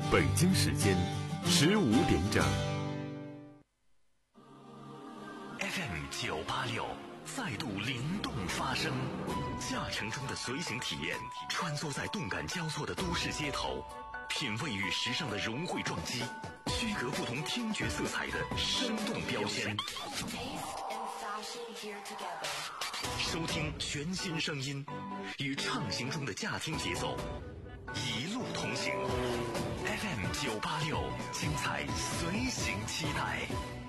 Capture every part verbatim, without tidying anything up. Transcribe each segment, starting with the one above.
北京时间十五点整。 F M 九八六再度灵动发声，驾乘中的随行体验，穿梭在动感交错的都市街头，品味与时尚的融汇撞击，区隔不同听觉色彩的生动标签。收听全新声音，与畅行中的驾听节奏，一路同行。F M 九八六，精彩随行期待。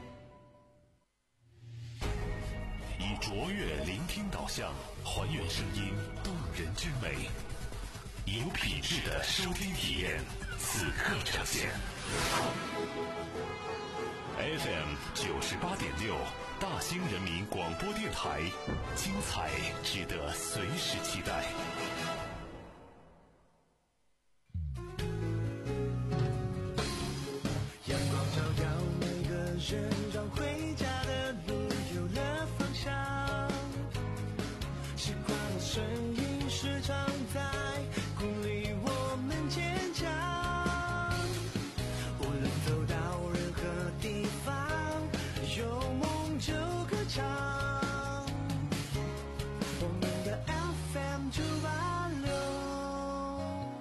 以卓越聆听导向，还原声音动人之美，有品质的收听体验，此刻呈现。F M 九十八点六，大兴人民广播电台，精彩值得随时期待。 阳光照耀每个人，让回家的路有了方向。时光的声音时常在鼓励我们坚强。无论走到任何地方，有梦就歌唱。我们的 F M 九八六。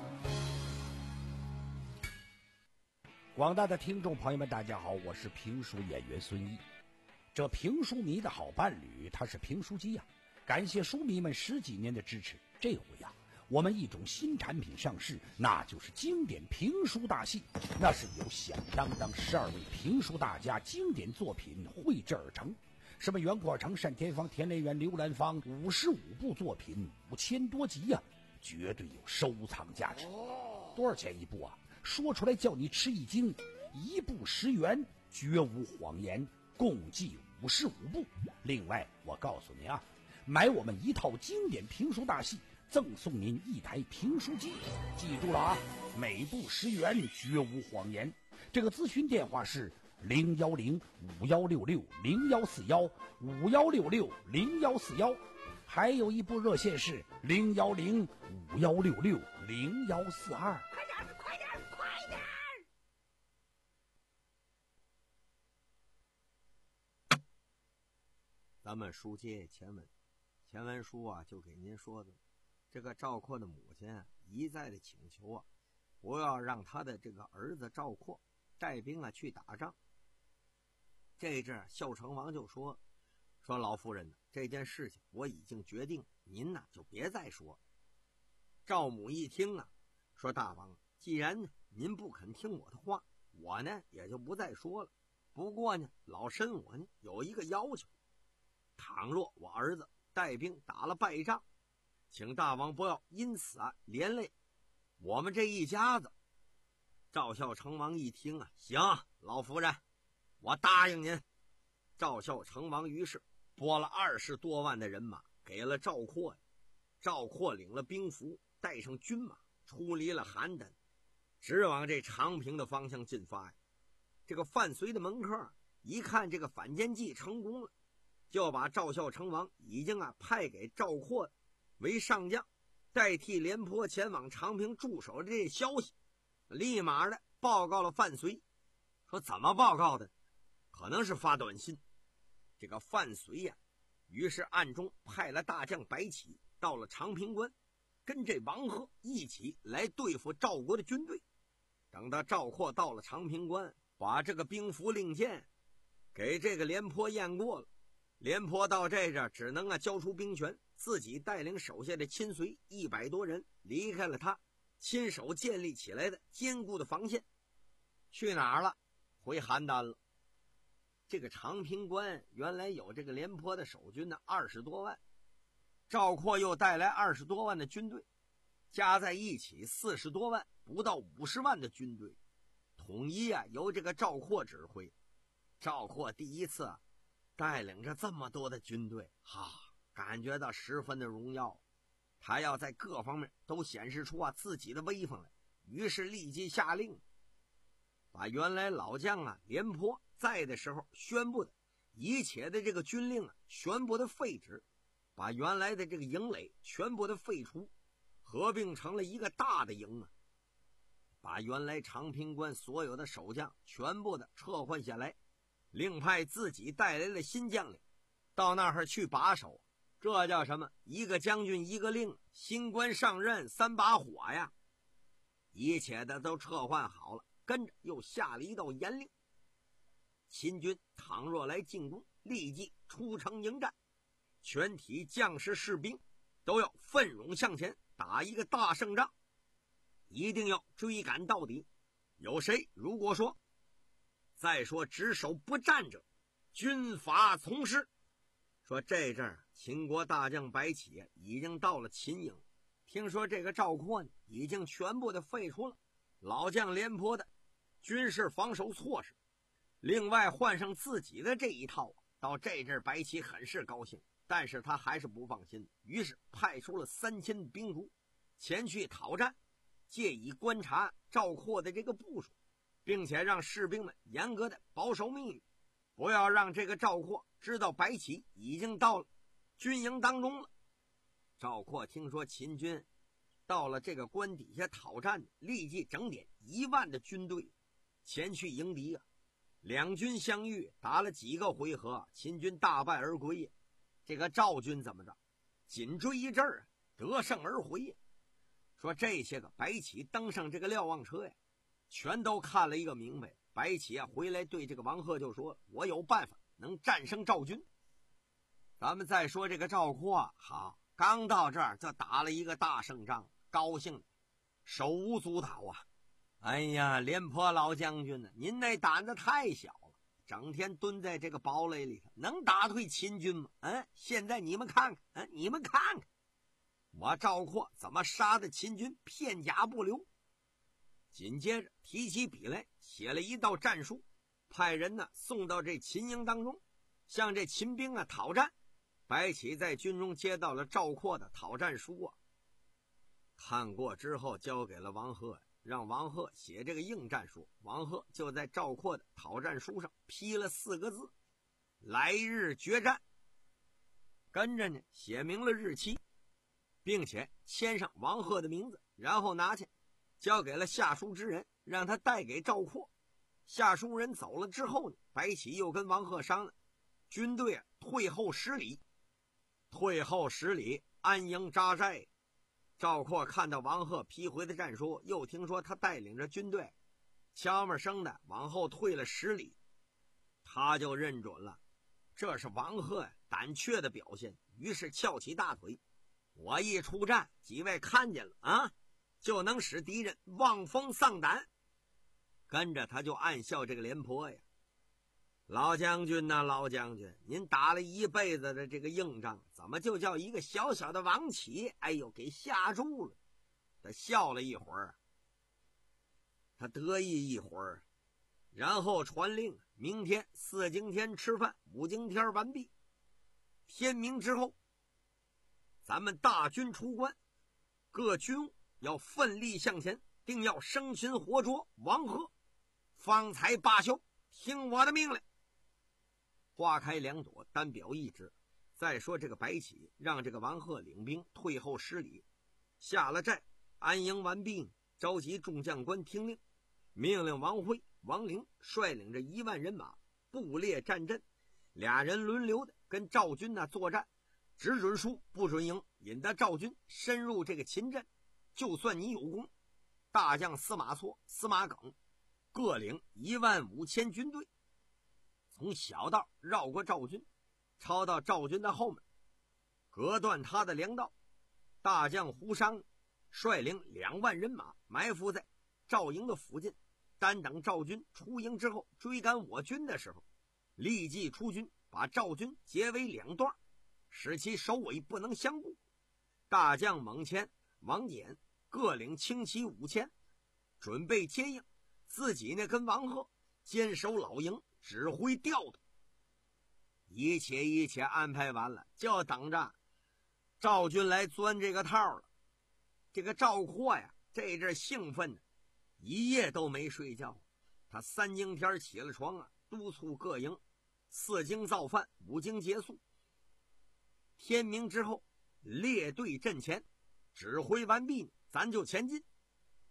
广大的听众朋友们，大家好，我是评书演员孙毅。这评书迷的好伴侣，他是评书机呀、啊。感谢书迷们十几年的支持。这回呀、啊，我们一种新产品上市，那就是经典评书大戏。那是由响当当十二位评书大家经典作品绘制而成。什么袁阔成、单田芳、田连元、刘兰芳，五十五部作品，五千多集呀、啊，绝对有收藏价值。多少钱一部啊？说出来叫你吃一惊，一部十元，绝无谎言，共计五十五部。另外我告诉你啊，买我们一套经典评书大戏，赠送您一台评书机。记住了啊，每部十元，绝无谎言。这个咨询电话是零幺零五幺六六零幺四幺五幺六六零幺四幺，还有一部热线是零幺零五幺六六零幺四二。快点，快点，快点！ 咱们书接前文，前文书啊就给您说的，这个赵括的母亲啊一再的请求啊，不要让他的这个儿子赵括带兵啊去打仗。这阵孝成王就说说老夫人呢，这件事情我已经决定，您呢就别再说。赵母一听啊，说大王，既然呢您不肯听我的话，我呢也就不再说了。不过呢，老身我呢有一个要求，倘若我儿子带兵打了败仗，请大王不要因此啊连累我们这一家子。赵孝成王一听啊，行，老夫人，我答应您。赵孝成王于是拨了二十多万的人马给了赵括，赵括领了兵符，带上军马，出离了邯郸，直往这长平的方向进发呀。这个范睢的门客一看这个反间计成功了，就把赵孝成王已经啊派给赵括为上将，代替廉颇前往长平驻守的这消息，立马的报告了范睢。说怎么报告的？可能是发短信。这个范睢呀，于是暗中派了大将白起到了长平关，跟这王贺一起来对付赵国的军队。等到赵括到了长平关，把这个兵符令箭给这个廉颇验过了。廉颇到这这只能啊交出兵权，自己带领手下的亲随一百多人离开了他亲手建立起来的坚固的防线。去哪儿了？回邯郸了。这个长平关原来有这个廉颇的守军呢二十多万，赵括又带来二十多万的军队，加在一起四十多万，不到五十万的军队，统一啊由这个赵括指挥。赵括第一次啊带领着这么多的军队，哈，感觉到十分的荣耀。他要在各方面都显示出啊自己的威风来，于是立即下令，把原来老将啊廉颇在的时候宣布的一切的这个军令啊全部的废止，把原来的这个营垒全部的废除，合并成了一个大的营啊。 把原来长平关所有的守将全部的撤换下来，另派自己带来了新将领，到那儿去把守。这叫什么？一个将军一个令，新官上任三把火呀！一切的都撤换好了，跟着又下了一道严令：秦军倘若来进攻，立即出城迎战，全体将士士兵都要奋勇向前，打一个大胜仗，一定要追赶到底。有谁如果说再说只手不战者，军法从师。说这阵儿秦国大将白起已经到了秦营，听说这个赵括呢已经全部的废除了老将廉颇的军事防守措施，另外换上自己的这一套。到这阵儿白起很是高兴，但是他还是不放心，于是派出了三千兵卒前去讨战，借以观察赵括的这个部署，并且让士兵们严格的保守秘密，不要让这个赵括知道白起已经到了军营当中了。赵括听说秦军到了这个关底下讨战，立即整点一万的军队前去迎敌啊！两军相遇，打了几个回合，秦军大败而归。这个赵军怎么着？紧追一阵儿，得胜而回呀！说这些个白起登上这个瞭望车呀，全都看了一个明白。白起啊，回来对这个王贺就说：“我有办法能战胜赵军。”咱们再说这个赵括，好，刚到这儿就打了一个大胜仗，高兴的手舞足蹈啊！哎呀，廉颇老将军呢，您那胆子太小了，整天蹲在这个堡垒里头，能打退秦军吗？嗯，现在你们看看，嗯，你们看看，我赵括怎么杀的秦军片甲不留。紧接着提起笔来，写了一道战书，派人呢送到这秦营当中，向这秦兵啊讨战。白起在军中接到了赵括的讨战书啊，看过之后交给了王贺，让王贺写这个应战书。王贺就在赵括的讨战书上批了四个字：来日决战。跟着呢写明了日期，并且签上王贺的名字，然后拿去交给了下书之人，让他带给赵括。下书人走了之后呢，白起又跟王贺商量，军队啊退后十里，退后十里，安营扎寨。赵括看到王贺批回的战书，又听说他带领着军队悄没声的往后退了十里，他就认准了这是王贺呀胆怯的表现，于是翘起大腿：我一出战，几位看见了啊，就能使敌人望风丧胆。跟着他就暗笑这个廉颇呀：老将军呐、啊，老将军，您打了一辈子的这个硬仗，怎么就叫一个小小的王启，哎呦，给吓住了？他笑了一会儿，他得意一会儿，然后传令：明天四更天吃饭，五更天完毕。天明之后，咱们大军出关，各军要奋力向前，定要生擒活捉王贺，方才罢休。听我的命令。花开两朵，单表一枝。再说这个白起让这个王贺领兵退后十里，下了寨，安营完毕，召集众将官听令，命令王辉、王陵率领着一万人马布列战阵，俩人轮流的跟赵军那作战，只准输不准赢，引得赵军深入这个秦阵。就算你有功，大将司马错、司马耿各领一万五千军队，从小道绕过赵军，抄到赵军的后面，隔断他的粮道。大将胡商率领两万人马埋伏在赵营的附近，单等赵军出营之后追赶我军的时候，立即出军，把赵军截为两段，使其首尾不能相顾。大将蒙谦、王翦各领轻骑五千，准备接应，自己呢跟王贺坚守老营，指挥调度。一切一切安排完了，就等着赵军来钻这个套了。这个赵括呀，这阵兴奋的一夜都没睡觉。他三更天起了床啊，督促各营四更造饭，五更结束。天明之后列队阵前，指挥完毕，咱就前进。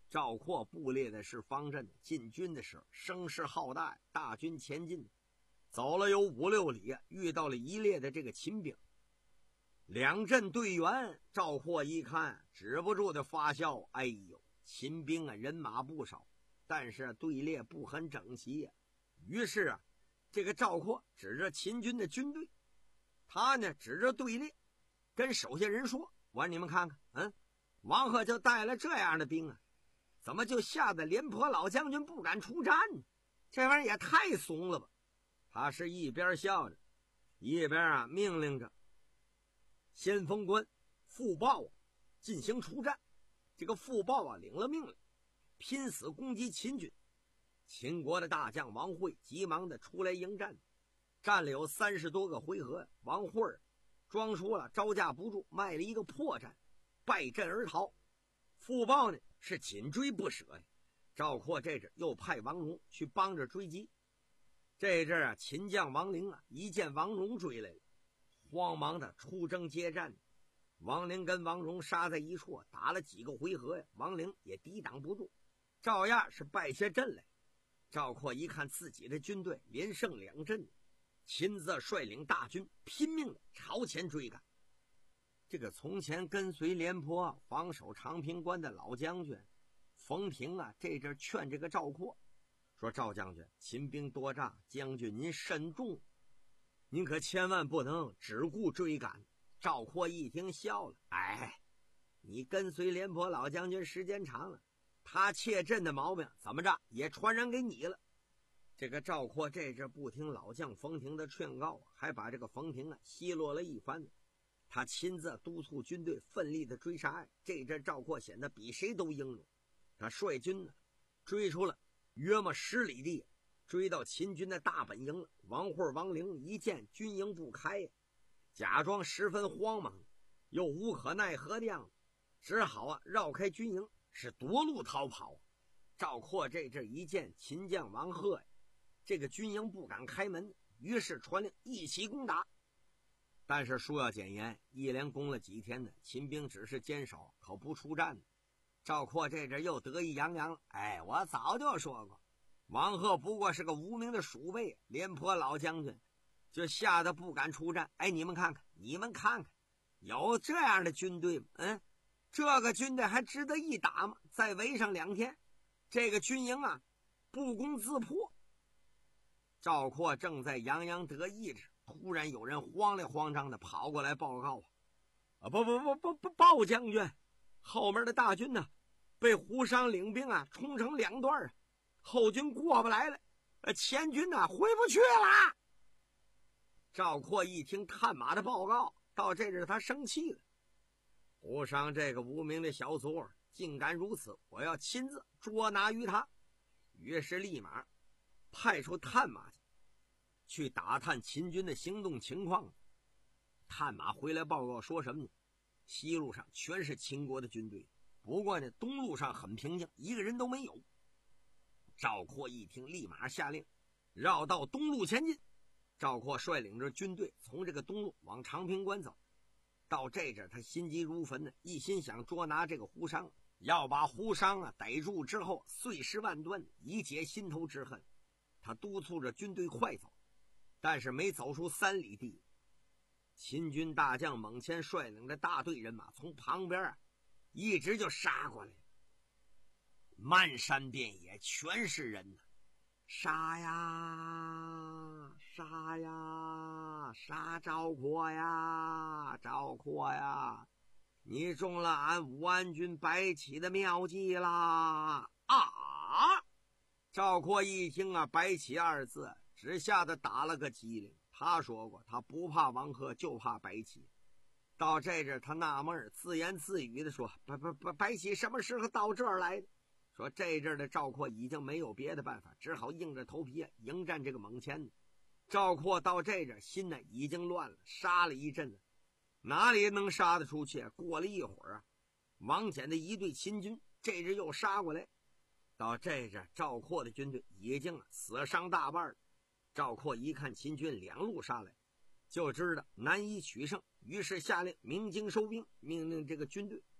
赵括布列的是方阵，进军的时候声势浩大，大军前进，走了有五六里，遇到了一列的这个秦兵。两阵对员，赵括一看止不住的发笑，哎呦，秦兵啊人马不少，但是队列不很整齐呀、啊。于是啊，这个赵括指着秦军的军队，他呢指着队列跟手下人说，我让你们看看，嗯，王贺就带了这样的兵啊，怎么就吓得廉颇老将军不敢出战呢？这玩意儿也太怂了吧。他是一边笑着一边啊命令着先锋官傅豹啊进行出战。这个傅豹啊领了命令，拼死攻击秦军。秦国的大将王惠急忙的出来迎战，战了有三十多个回合，王惠装出了招架不住，卖了一个破绽，败阵而逃。傅豹呢是紧追不舍呀。赵括这阵又派王戎去帮着追击。这阵啊，秦将王陵啊一见王戎追来了，慌忙的出征接战。王陵跟王戎杀在一处，打了几个回合呀，王陵也抵挡不住，照样是败下阵来。赵括一看自己的军队连胜两阵，亲自率领大军拼命的朝前追赶。这个从前跟随廉颇防守长平关的老将军冯平啊，这阵劝这个赵括说，赵将军，秦兵多诈，将军您慎重，您可千万不能只顾追赶。赵括一听笑了，哎，你跟随廉颇老将军时间长了，他怯阵的毛病怎么着也传染给你了。这个赵括这阵不听老将冯平的劝告，还把这个冯平啊奚落了一番。他亲自督促军队奋力的追杀，这阵赵括显得比谁都英勇。他率军呢追出了约莫十里地，追到秦军的大本营了。王惠、王陵一见军营不开，假装十分慌忙，又无可奈何的样子，只好啊绕开军营，是夺路逃跑。赵括这阵一见秦将王贺这个军营不敢开门，于是传令一起攻打。但是书要简言，一连攻了几天呢，秦兵只是坚守，可不出战。赵括这阵又得意洋洋了，哎，我早就说过，王贺不过是个无名的鼠辈，廉颇老将军就吓得不敢出战。哎，你们看看，你们看看，有这样的军队吗？嗯，这个军队还值得一打吗？再围上两天，这个军营啊，不攻自破。赵括正在洋洋得意着，突然有人慌里慌张的跑过来报告啊，啊不不不不不，鲍将军，后面的大军呢，被胡商领兵啊冲成两段啊，后军过不来了，前军呢回不去了。赵括一听探马的报告，到这阵他生气了，胡商这个无名的小卒竟敢如此，我要亲自捉拿于他。于是立马派出探马去去打探秦军的行动情况。探马回来报告说什么呢？西路上全是秦国的军队，不过呢东路上很平静，一个人都没有。赵括一听立马下令绕到东路前进。赵括率领着军队从这个东路往长平关走。到这阵他心急如焚呢，一心想捉拿这个胡商，要把胡商啊逮住之后碎尸万段，以解心头之恨。他督促着军队快走，但是没走出三里地，秦军大将猛谦率领着大队人马从旁边啊一直就杀过来，漫山遍野全是人呐、啊，杀呀杀呀杀赵括呀赵括呀，你中了俺武安军白起的妙计啦啊！赵括一听啊白起二字，只吓得打了个激灵。他说过他不怕王贺，就怕白起。到这阵他纳闷，自言自语的说，白白白白起什么时候到这儿来的？说这阵的赵括已经没有别的办法，只好硬着头皮迎战这个猛谦。赵括到这阵心呢已经乱了，杀了一阵子，哪里能杀得出去？过了一会儿啊，王翦的一队秦军这阵又杀过来。到这阵赵括的军队已经死伤大半了。赵括一看秦军两路杀来，就知道难以取胜，于是下令鸣金收兵，命令这个军队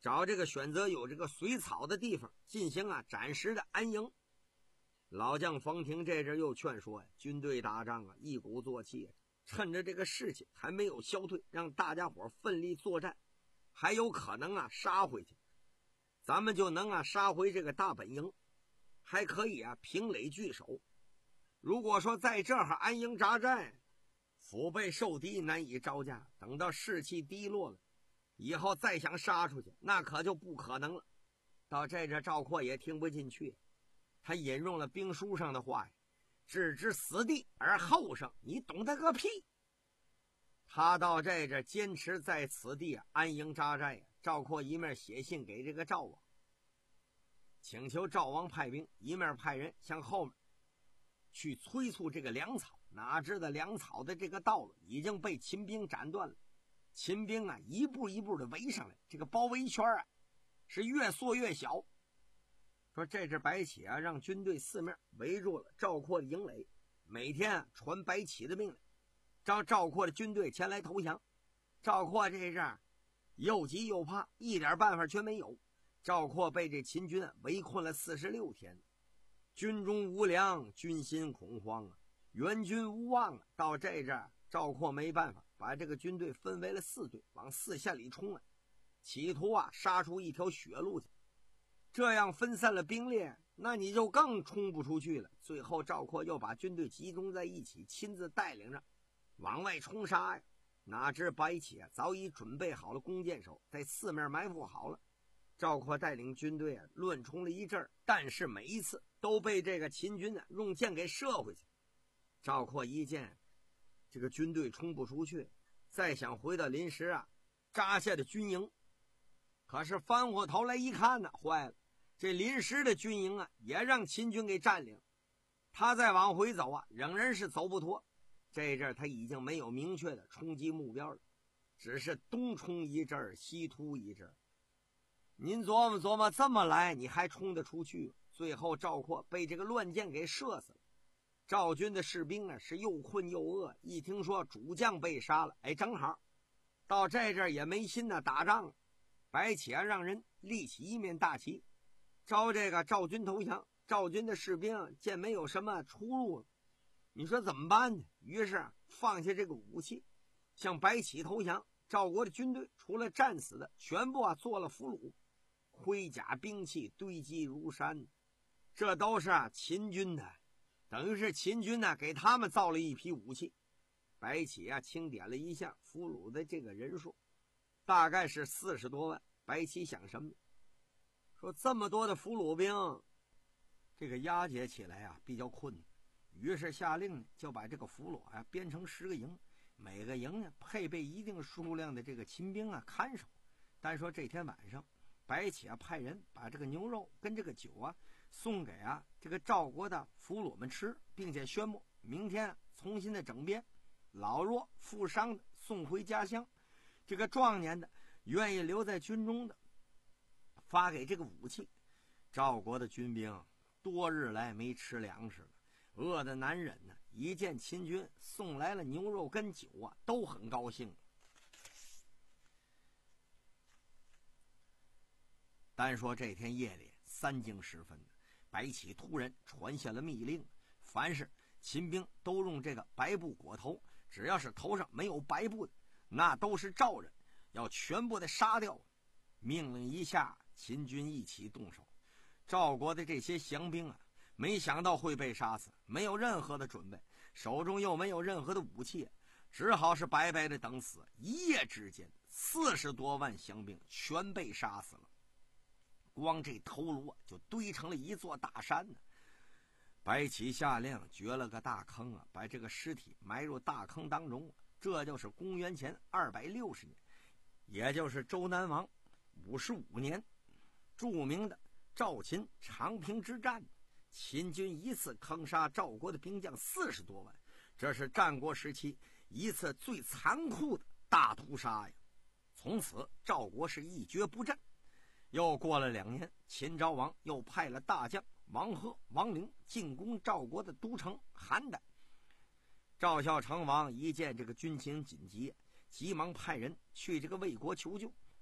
找这个选择有这个水草的地方进行啊暂时的安营。老将冯廷这阵又劝说呀，军队打仗啊一鼓作气，趁着这个士气还没有消退，让大家伙奋力作战，还有可能啊杀回去，咱们就能啊杀回这个大本营，还可以啊平垒据守。如果说在这儿安营扎寨，腹背受敌，难以招架，等到士气低落了以后再想杀出去，那可就不可能了。到这阵赵括也听不进去，他引用了兵书上的话呀，置之死地而后生，你懂得个屁。他到这阵坚持在此地安营扎寨，赵括一面写信给这个赵王，请求赵王派兵，一面派人向后面去催促这个粮草。哪知道粮草的这个道路已经被秦兵斩断了，秦兵啊一步一步的围上来，这个包围圈啊是越缩越小。说这支白起啊让军队四面围住了赵括的营垒，每天啊传白起的命令，让赵括的军队前来投降。赵括这阵又急又怕，一点办法却没有。赵括被这秦军围困了四十六天，军中无粮，军心恐慌啊，援军无望啊。到这阵赵括没办法，把这个军队分为了四队，往四线里冲啊，企图啊杀出一条血路去。这样分散了兵力，那你就更冲不出去了。最后赵括又把军队集中在一起，亲自带领着往外冲杀呀。哪知白起啊早已准备好了弓箭手，在四面埋伏好了。赵括带领军队啊乱冲了一阵，但是每一次都被这个秦军啊用箭给射回去。赵括一见这个军队冲不出去，再想回到临时啊扎下的军营，可是翻过头来一看呢，坏了，这临时的军营啊也让秦军给占领，他再往回走啊仍然是走不脱。这阵他已经没有明确的冲击目标了，只是东冲一阵西突一阵。您琢磨琢磨，这么来你还冲得出去？最后赵括被这个乱箭给射死了。赵军的士兵啊是又困又饿，一听说主将被杀了，哎，正好到这阵也没心呢打仗了。白起啊让人立起一面大旗，招这个赵军投降。赵军的士兵见没有什么出路了，你说怎么办呢？于是放下这个武器，向白起投降。赵国的军队除了战死的，全部啊做了俘虏，盔甲兵器堆积如山，这都是啊秦军的，等于是秦军呢给他们造了一批武器。白起啊清点了一下俘虏的这个人数，大概是四十多万。白起想什么？说这么多的俘虏兵，这个押解起来啊比较困难，于是下令呢就把这个俘虏啊编成十个营，每个营呢配备一定数量的这个秦兵啊看守。但说这天晚上，白起啊派人把这个牛肉跟这个酒啊送给啊这个赵国的俘虏们吃，并且宣布明天重新的整编，老弱负伤的送回家乡，这个壮年的愿意留在军中的发给这个武器。赵国的军兵多日来没吃粮食了，饿得难忍呢，一见秦军送来了牛肉跟酒啊都很高兴。单说这天夜里三更时分，白起突然传下了密令，凡是秦兵都用这个白布裹头，只要是头上没有白布的，那都是赵人，要全部的杀掉。命令一下，秦军一起动手。赵国的这些降兵啊，没想到会被杀死，没有任何的准备，手中又没有任何的武器，只好是白白的等死。一夜之间，四十多万降兵全被杀死了。光这头颅啊就堆成了一座大山呢。白起下令掘了个大坑啊，把这个尸体埋入大坑当中。这就是公元前二百六十年，也就是周南王五十五年，著名的赵秦长平之战。秦军一次坑杀赵国的兵将四十多万，这是战国时期一次最残酷的大屠杀呀。从此赵国是一蹶不振。又过了两年，秦昭王又派了大将王贺、王陵进攻赵国的都城邯郸。赵孝成王一见这个军情紧急，急忙派人去这个魏国求救。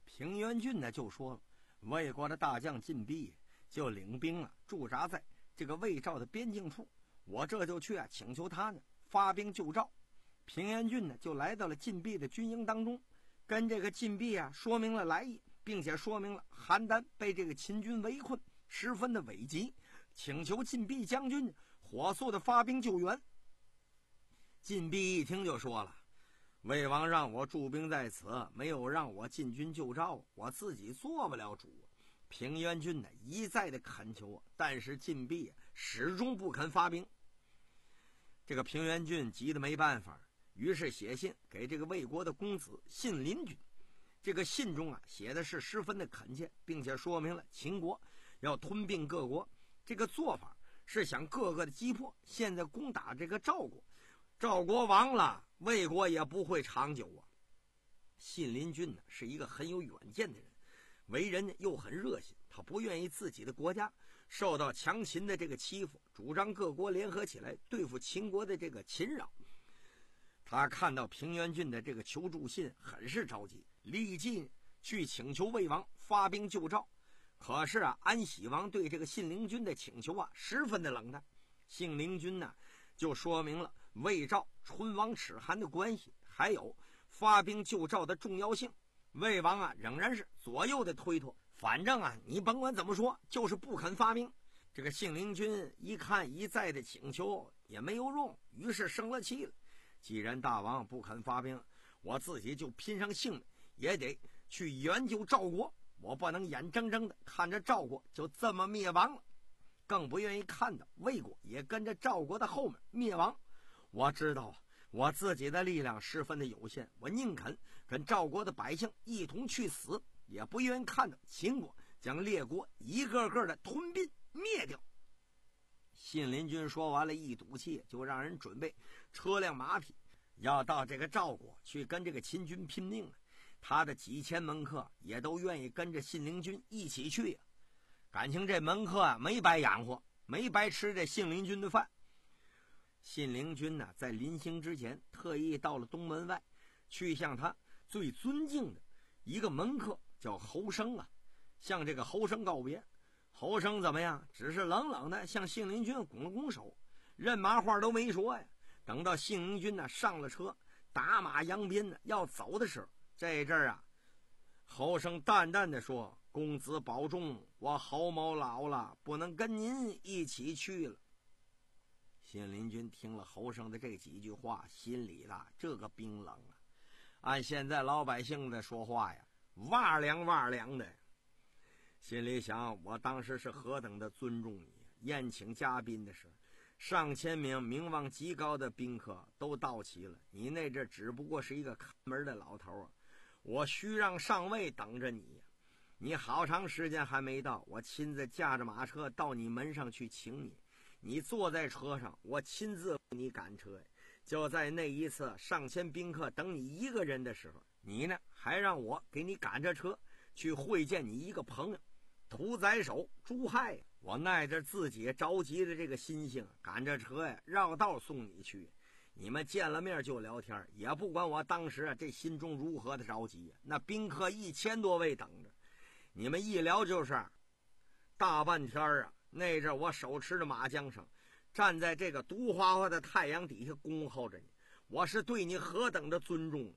平原郡呢就说了，魏国的大将晋鄙就领兵啊驻扎在这个魏赵的边境处，我这就去啊请求他呢发兵救赵。平原郡呢就来到了晋鄙的军营当中，跟这个晋鄙啊说明了来意，并且说明了邯郸被这个秦军围困，十分的危急，请求晋鄙将军火速的发兵救援。晋鄙一听就说了，魏王让我驻兵在此，没有让我进军救赵，我自己做不了主。平原郡呢一再的恳求，但是晋鄙始终不肯发兵。这个平原郡急得没办法，于是写信给这个魏国的公子信陵君。这个信中啊写的是十分的恳切，并且说明了秦国要吞并各国，这个做法是想各个的击破，现在攻打这个赵国，赵国亡了，魏国也不会长久啊。信陵君呢是一个很有远见的人，为人呢又很热心，他不愿意自己的国家受到强秦的这个欺负，主张各国联合起来对付秦国的这个侵扰。他看到平原郡的这个求助信，很是着急，立即去请求魏王发兵救赵。可是啊，安喜王对这个信陵君的请求啊十分的冷淡。信陵君呢就说明了魏赵唇亡齿寒的关系，还有发兵救赵的重要性。魏王啊仍然是左右的推脱，反正啊你甭管怎么说，就是不肯发兵。这个信陵君一看一再的请求也没有用，于是生了气了。既然大王不肯发兵，我自己就拼上性命也得去援救赵国，我不能眼睁睁的看着赵国就这么灭亡了，更不愿意看到魏国也跟着赵国的后面灭亡。我知道啊，我自己的力量十分的有限，我宁肯跟赵国的百姓一同去死，也不愿意看到秦国将列国一个个的吞并灭掉。信陵君说完了，一赌气就让人准备车辆马匹，要到这个赵国去跟这个秦军拼命了。他的几千门客也都愿意跟着信陵君一起去呀、啊。感情这门客啊没白养活，没白吃这信陵君的饭。信陵君呢，在临行之前特意到了东门外，去向他最尊敬的一个门客叫侯生啊，向这个侯生告别。侯生怎么样？只是冷冷的向信陵君拱了拱手，任马话都没说呀。等到信陵君呢上了车，打马扬鞭呢要走的时候，这阵儿啊，侯生淡淡的说：“公子保重，我侯某老了，不能跟您一起去了。”信陵君听了侯生的这几句话，心里的这个冰冷啊，按现在老百姓的说话呀，哇凉哇凉的。心里想，我当时是何等的尊重你，宴请嘉宾的时候，上千名名望极高的宾客都到齐了，你那这只不过是一个看门的老头啊，我虚让上位等着你，你好长时间还没到，我亲自驾着马车到你门上去请你，你坐在车上，我亲自为你赶车。就在那一次上千宾客等你一个人的时候，你呢还让我给你赶着车去会见你一个朋友屠宰手朱亥。我耐着自己着急的这个心性，赶着车呀绕道送你去。你们见了面就聊天，也不管我当时啊这心中如何的着急。那宾客一千多位等着，你们一聊就是大半天啊。那阵我手持着马缰绳，站在这个毒花花的太阳底下恭候着你，我是对你何等的尊重。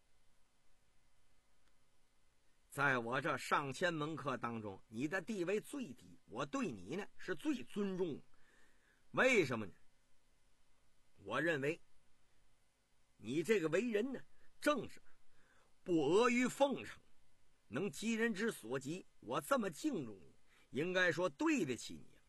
在我这上千门客当中，你的地位最低，我对你呢是最尊重。为什么呢？我认为你这个为人呢正直，不阿谀奉承，能急人之所急，我这么敬重你，应该说对得起你。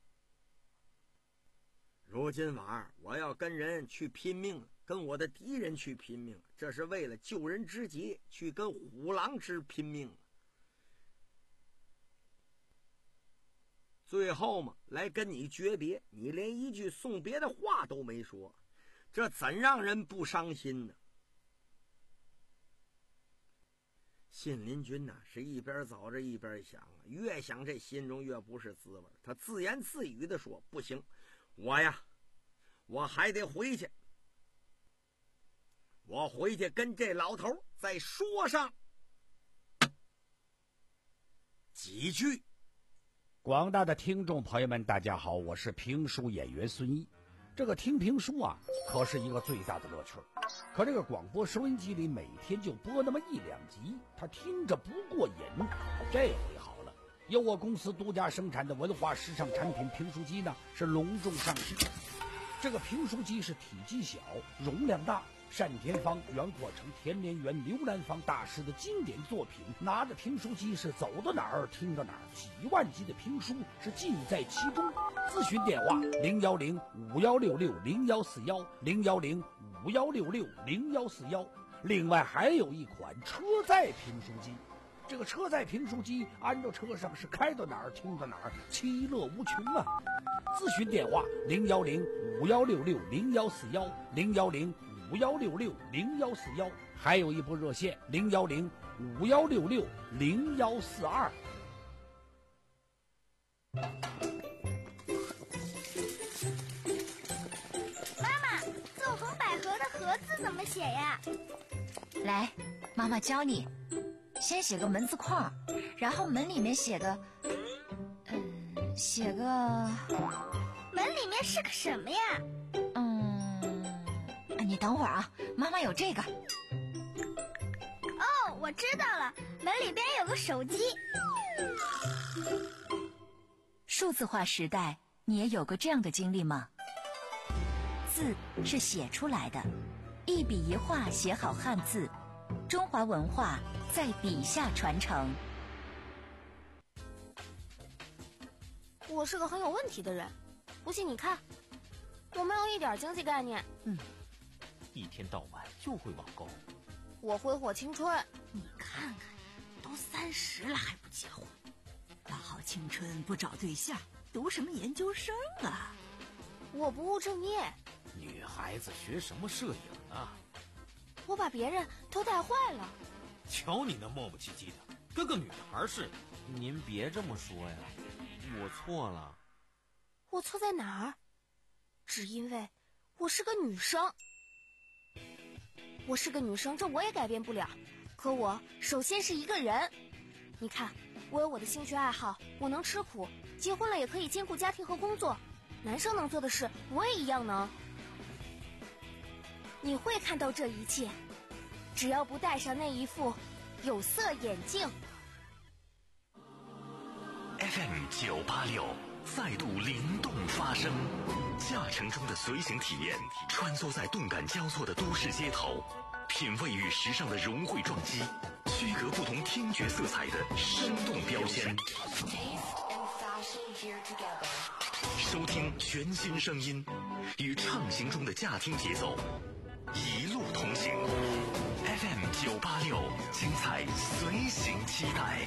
如今晚我要跟人去拼命，跟我的敌人去拼命，这是为了救人之急，去跟虎狼之拼命。最后嘛，来跟你诀别，你连一句送别的话都没说，这怎让人不伤心呢？信陵君呐、啊，是一边走着一边想，越想这心中越不是滋味。他自言自语地说：“不行，我呀，我还得回去。我回去跟这老头再说上。” 几句。 广大的听众朋友们，大家好，我是评书演员孙一。这个听评书啊，可是一个最大的乐趣。可这个广播收音机里每天就播那么一两集，他听着不过瘾。这回好了，由我公司独家生产的文化时尚产品评书机呢，是隆重上市。这个评书机是体积小，容量大。单田芳、袁阔成、田连元、刘兰芳大师的经典作品，拿着评书机是走到哪儿听到哪儿，几万集的评书是尽在其中。咨询电话零幺零五幺六六零幺四幺零幺零五幺六六零幺四幺。另外还有一款车载评书机，这个车载评书机安到车上是开到哪儿听到哪儿，其乐无穷啊！咨询电话零幺零五幺六六零幺四幺零幺零五幺六六零幺四幺，还有一部热线零幺零五幺六六零幺四二。 妈妈，纵横捭阖的阖字怎么写呀？ 来，妈妈教你。先写个门字框，然后门里面写个，嗯，写个。 门里面是个什么呀？ 嗯，你等会儿啊，妈妈有这个。 哦，我知道了，门里边有个手机。 数字化时代，你也有过这样的经历吗？字是写出来的，一笔一画写好汉字，中华文化在笔下传承。 我是个很有问题的人，不信你看，我没有一点经济概念。 嗯，一天到晚就会网购。 我挥霍青春。 你看看，都三十了还不结婚，大好青春不找对象，读什么研究生啊？ 我不务正业。 女孩子学什么摄影啊？ 我把别人都带坏了。 瞧你那磨磨唧唧的，跟个女孩似的。您别这么说呀，我错了。 我错在哪儿？只因为我是个女生。我是个女生，这我也改变不了。可我首先是一个人。你看，我有我的兴趣爱好，我能吃苦，结婚了也可以兼顾家庭和工作。男生能做的事，我也一样能。你会看到这一切，只要不戴上那一副有色眼镜。 F M 九八六再度灵动发声，驾乘中的随行体验，穿梭在动感交错的都市街头，品味与时尚的融汇撞击，区隔不同听觉色彩的生动标签。收听全新声音，与畅行中的驾听节奏，一路同行。F M 九八六，精彩随行期待。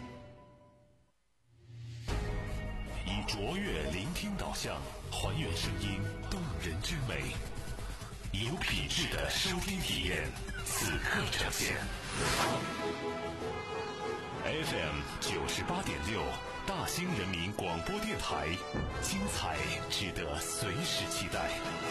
以卓越聆听导向，还原声音动人之美，有品质的收听体验，此刻呈现。F M 九十八点六，大兴人民广播电台，精彩值得随时期待。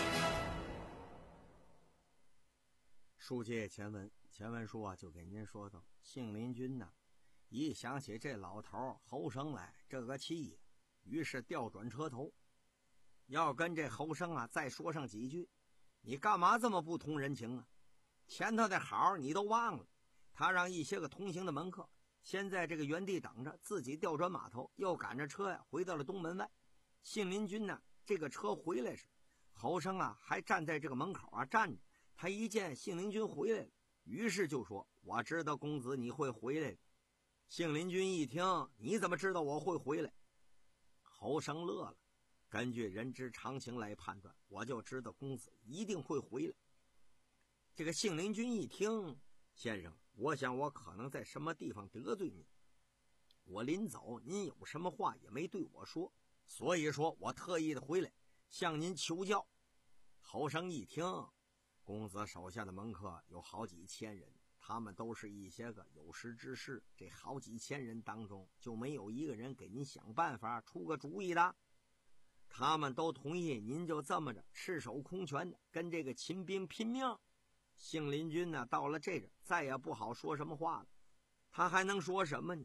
书接前文，前文书啊就给您说到，杏林君呢，一想起这老头侯生来，这个气呀，于是调转车头，要跟这侯生啊再说上几句。你干嘛这么不通人情啊？前头的好你都忘了。他让一些个同行的门客先在这个原地等着，自己调转码头，又赶着车呀回到了东门外。杏林君呢，这个车回来时，侯生啊还站在这个门口啊站着。他一见杏林君回来了，于是就说：“我知道公子你会回来的。”杏林君一听：“你怎么知道我会回来？”侯生乐了，根据人之常情来判断，我就知道公子一定会回来。这个杏林君一听：“先生，我想我可能在什么地方得罪您，我临走您有什么话也没对我说，所以说我特意的回来向您求教。”侯生一听，公子手下的门客有好几千人，他们都是一些个有识之士，这好几千人当中就没有一个人给您想办法出个主意的，他们都同意您就这么着赤手空拳的跟这个秦兵拼命。杏林君呢，到了这个再也不好说什么话了，他还能说什么呢？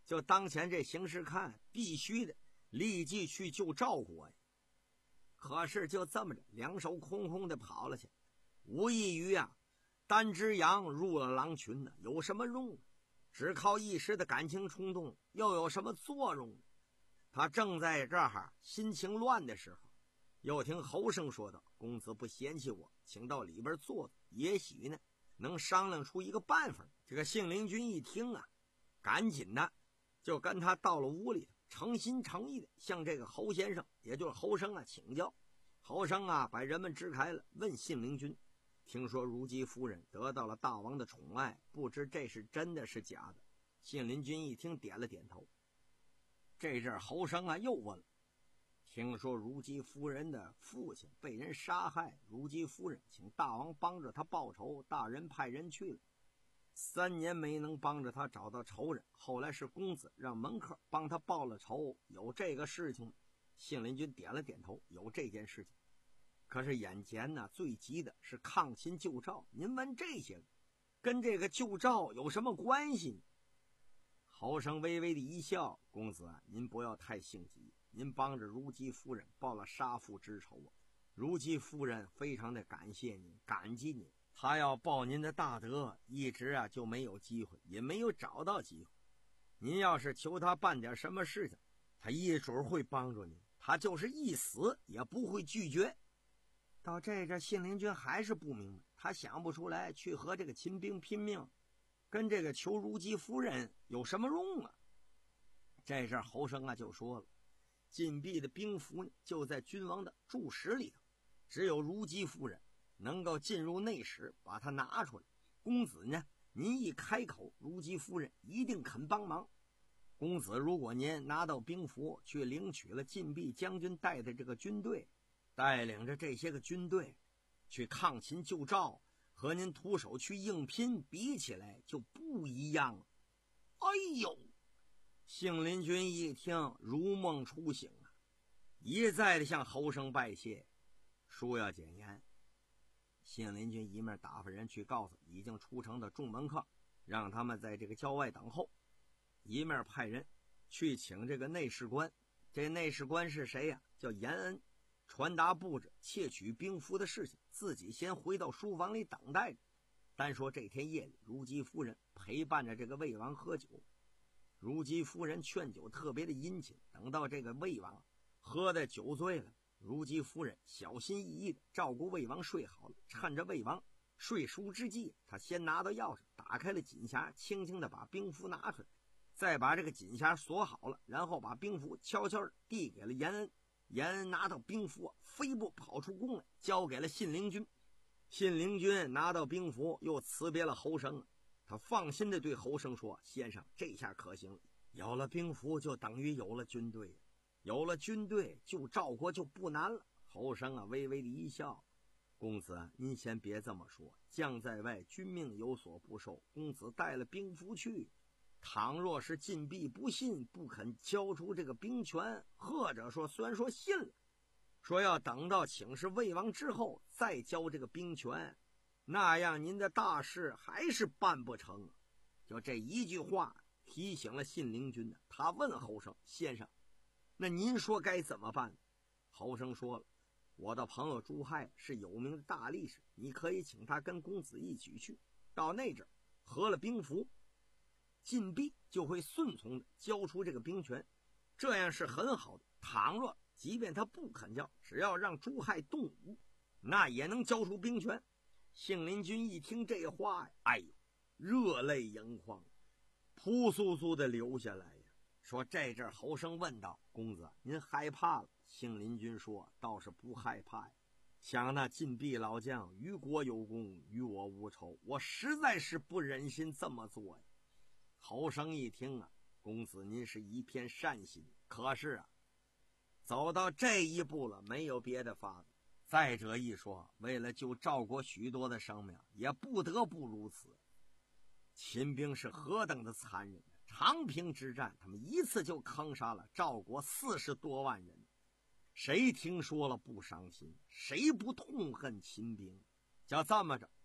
就当前这形势看，必须的立即去救赵国呀。可是就这么着，两手空空的跑了去，无异于啊单只羊入了狼群呢，有什么用？只靠一时的感情冲动，又有什么作用？他正在这儿心情乱的时候，又听侯生说道：“公子不嫌弃我，请到里边坐，也许呢能商量出一个办法。”这个信陵君一听啊，赶紧的就跟他到了屋里，诚心诚意的向这个侯先生，也就是侯生啊请教。侯生啊把人们支开了，问信陵君：“听说如姬夫人得到了大王的宠爱，不知这是真的是假的？”信陵君一听点了点头。这阵侯生啊又问了：“听说如姬夫人的父亲被人杀害，如姬夫人请大王帮着他报仇，大人派人去了，三年没能帮着他找到仇人，后来是公子让门客帮他报了仇，有这个事情？”信陵君点了点头，有这件事情。可是眼前呢，最急的是抗秦救赵，您问这些跟这个救赵有什么关系？侯生微微的一笑：“公子啊，您不要太性急，您帮着如姬夫人报了杀父之仇啊，如姬夫人非常的感谢您，感激您，她要报您的大德，一直啊就没有机会，也没有找到机会。您要是求她办点什么事情，她一准会帮助您，她就是一死也不会拒绝。”到这这信陵君还是不明白，他想不出来去和这个秦兵拼命，跟这个求如姬夫人有什么用啊？这阵侯生啊就说了，禁闭的兵符呢就在君王的住室里头，只有如姬夫人能够进入内室把它拿出来。公子呢，您一开口，如姬夫人一定肯帮忙。公子如果您拿到兵符去领取了禁闭将军带的这个军队，带领着这些个军队去抗秦救赵，和您徒手去硬拼比起来就不一样了。哎呦！信陵君一听如梦初醒啊，一再的向侯生拜谢，书要简言。信陵君一面打发人去告诉已经出城的众门客，让他们在这个郊外等候，一面派人去请这个内侍官。这内侍官是谁呀、啊？叫严恩，传达布置窃取兵符的事情，自己先回到书房里等待着。单说这天夜里，如姬夫人陪伴着这个魏王喝酒，如姬夫人劝酒特别的殷勤。等到这个魏王喝的酒醉了，如姬夫人小心翼翼的照顾魏王睡好了，趁着魏王睡熟之际，他先拿到钥匙打开了锦匣，轻轻的把兵符拿出来，再把这个锦匣锁好了，然后把兵符悄悄递给了严恩。严恩拿到兵符，飞步跑出宫来，交给了信陵君。信陵君拿到兵符，又辞别了侯生。他放心的对侯生说：“先生，这下可行了，有了兵符就等于有了军队，有了军队救赵国就不难了。”侯生啊微微的一笑：“公子，您先别这么说，将在外，君命有所不受。公子带了兵符去，倘若是禁闭不信，不肯交出这个兵权，或者说虽然说信了，说要等到请示魏王之后再交这个兵权，那样您的大事还是办不成。”就这一句话提醒了信陵君呢。他问侯生：“先生，那您说该怎么办？”侯生说了：“我的朋友朱亥是有名的大力士，你可以请他跟公子一起去，到那阵合了兵符，禁闭就会顺从的交出这个兵权，这样是很好的。倘若即便他不肯交，只要让朱亥动武，那也能交出兵权。”信陵君一听这话，哎呦，热泪盈眶，扑簌簌的流下来呀。说这阵侯生问道：“公子，您害怕了？”信陵君说：“倒是不害怕呀，想那禁闭老将与国有功，与我无仇，我实在是不忍心这么做呀。”侯生一听啊，公子您是一片善心，可是啊，走到这一步了，没有别的法子。再者一说，为了救赵国许多的生命，也不得不如此。秦兵是何等的残忍！长平之战，他们一次就坑杀了赵国四十多万人，谁听说了不伤心？谁不痛恨秦兵？就这么着，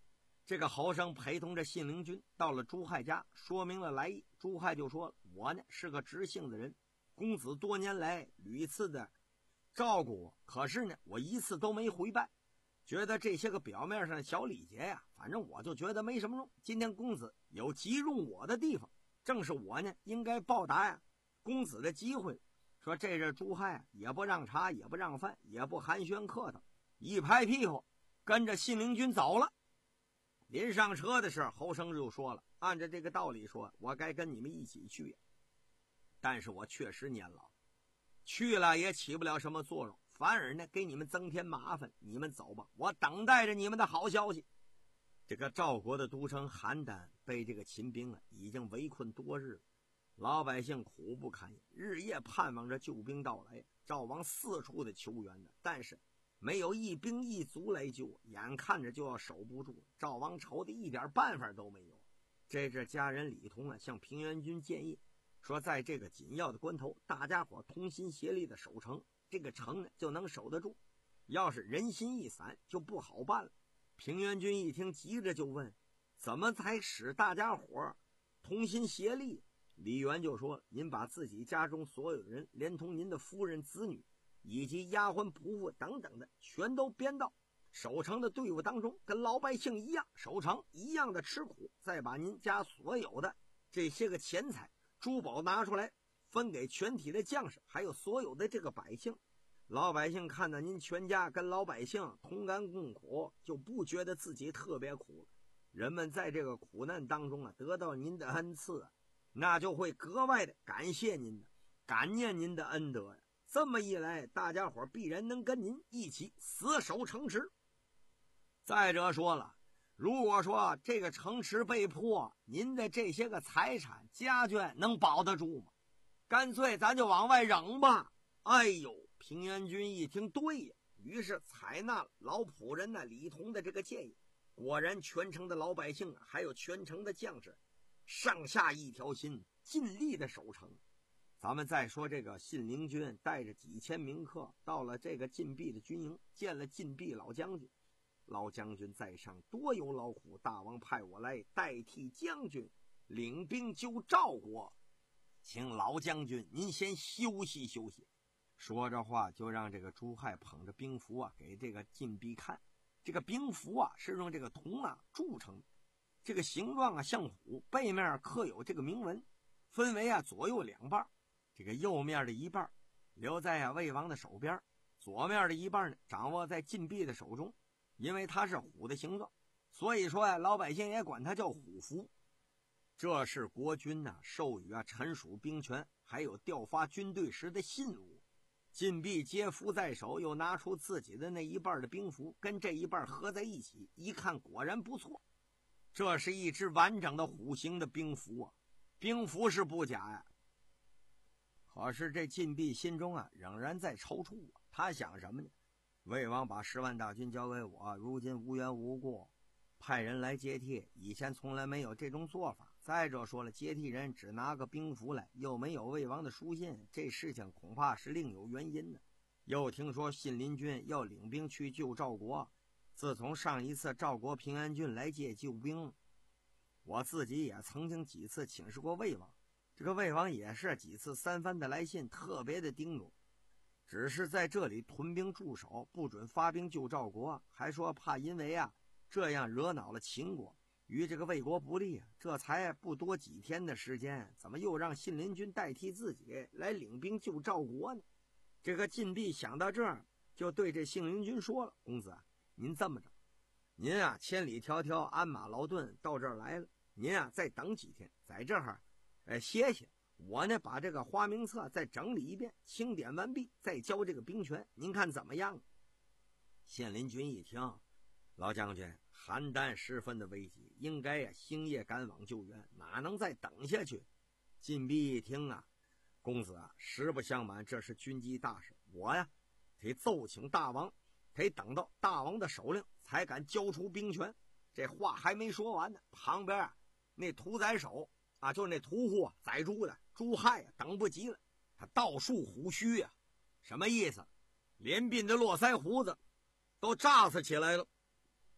这个侯生陪同着信陵君到了朱亥家，说明了来意。朱亥就说了，我呢是个直性的人，公子多年来屡次的照顾我，可是呢我一次都没回拜，觉得这些个表面上的小礼节呀，反正我就觉得没什么用。今天公子有急用我的地方，正是我呢应该报答呀公子的机会。说这阵朱亥也不让茶，也不让饭，也不寒暄客套，一拍屁股跟着信陵君走了。临上车的时候，侯生就说了，按照这个道理说，我该跟你们一起去，但是我确实年老，去了也起不了什么作用，反而呢给你们增添麻烦。你们走吧，我等待着你们的好消息。这个赵国的都城邯郸被这个秦兵啊已经围困多日了，老百姓苦不堪言，日夜盼望着救兵到来。赵王四处的求援呢，但是没有一兵一卒来救，眼看着就要守不住了。赵王愁的一点办法都没有。这阵家人李同啊向平原君建议说，在这个紧要的关头，大家伙同心协力的守城，这个城呢就能守得住。要是人心一散，就不好办了。平原君一听，急着就问，怎么才使大家伙同心协力？李元就说，您把自己家中所有人，连同您的夫人子女以及丫鬟仆妇等等的，全都编到守城的队伍当中，跟老百姓一样守城，一样的吃苦。再把您家所有的这些个钱财珠宝拿出来，分给全体的将士，还有所有的这个百姓。老百姓看到您全家跟老百姓同甘共苦，就不觉得自己特别苦了。人们在这个苦难当中啊，得到您的恩赐，那就会格外的感谢您的，感念您的恩德呀。这么一来，大家伙必然能跟您一起死守城池。再者说了，如果说这个城池被破，您的这些个财产家眷能保得住吗？干脆咱就往外扔吧。哎呦，平原君一听，对呀，于是采纳了老仆人呢李同的这个建议。果然全城的老百姓还有全城的将士上下一条心，尽力的守城。咱们再说这个信陵君带着几千名客到了这个晋鄙的军营，见了晋鄙老将军。老将军在上多有劳苦，大王派我来代替将军领兵救赵国，请老将军您先休息休息。说着话就让这个朱亥捧着兵符啊给这个晋鄙看。这个兵符啊是用这个铜啊铸成的，这个形状啊像虎，背面刻有这个铭文，分为啊左右两半。这个右面的一半留在啊魏王的手边，左面的一半呢掌握在晋鄙的手中。因为它是虎的形状，所以说呀、啊、老百姓也管它叫虎符。这是国君呢、啊、授予啊臣属兵权还有调发军队时的信物。晋鄙接符在手，又拿出自己的那一半的兵符，跟这一半合在一起，一看果然不错，这是一只完整的虎形的兵符啊，兵符是不假呀。可是这晋鄙心中啊仍然在踌躇啊，他想什么呢？魏王把十万大军交给我，如今无缘无故派人来接替，以前从来没有这种做法。再者说了，接替人只拿个兵符来，又没有魏王的书信，这事情恐怕是另有原因的。又听说信陵君要领兵去救赵国，自从上一次赵国平原君来借救兵，我自己也曾经几次请示过魏王，这个魏王也是几次三番的来信，特别的叮嘱，只是在这里屯兵驻守，不准发兵救赵国，还说怕因为啊这样惹恼了秦国，与这个魏国不利啊。这才不多几天的时间，怎么又让信陵君代替自己来领兵救赵国呢？这个晋鄙想到这儿，就对这信陵君说了，公子啊，您这么着，您啊千里迢迢鞍马劳顿到这儿来了，您啊再等几天，在这儿呃歇歇，我呢把这个花名册再整理一遍，清点完毕，再交这个兵权，您看怎么样？信陵君一听，老将军，邯郸十分的危急，应该呀星夜赶往救援，哪能再等下去？晋鄙一听啊，公子啊，实不相瞒，这是军机大事，我呀得奏请大王，得等到大王的手令才敢交出兵权。这话还没说完呢，旁边啊那屠宰手啊，就是那屠户啊宰猪的朱亥啊，等不及了，他倒竖虎须啊，什么意思？连鬓的络腮胡子都炸死起来了。